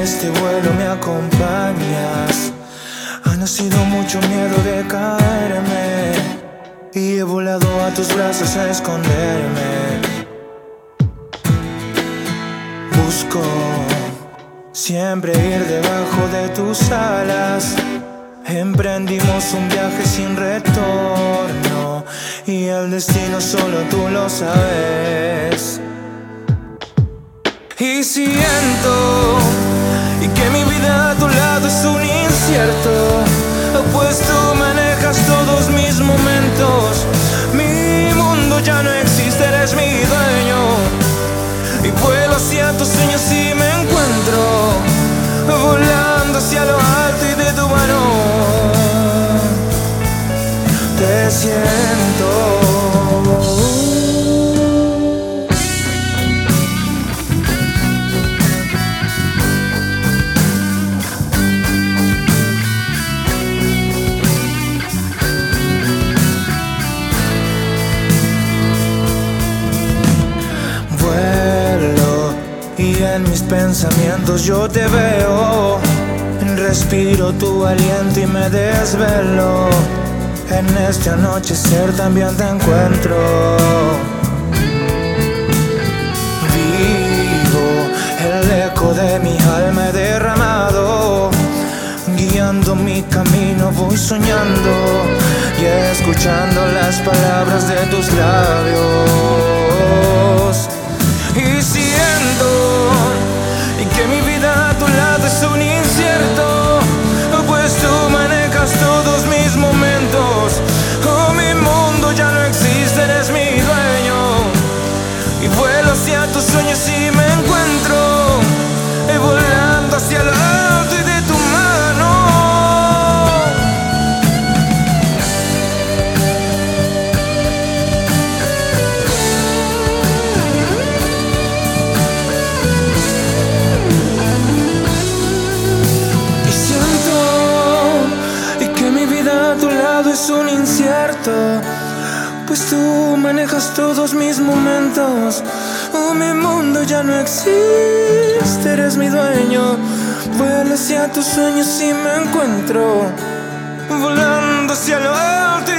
este vuelo me acompañas. Ha nacido mucho miedo de caerme y he volado a tus brazos a esconderme. Busco siempre ir debajo de tus alas. Emprendimos un viaje sin retorno y el destino solo tú lo sabes. Y siento que mi vida a tu lado es un incierto, pues tú manejas todos mis momentos. Mi mundo ya no existe, eres mi dueño, y vuelo hacia tus sueños y me encuentro volando hacia lo alto y de tu mano te siento. Y en mis pensamientos yo te veo, respiro tu aliento y me desvelo. En este anochecer también te encuentro. Vivo el eco de mi alma derramado, guiando mi camino voy soñando y escuchando las palabras de tus labios. Y siento que mi vida a tu lado es un incierto, pues tú manejas todos mis momentos. Oh, mi mundo ya no existe, eres mi dueño, y vuelo hacia tus sueños y me encuentro volando hacia lo alto y de tu mano es un incierto, pues tú manejas todos mis momentos. Oh, mi mundo ya no existe, eres mi dueño, vuelo hacia tus sueños y me encuentro volando hacia lo alto.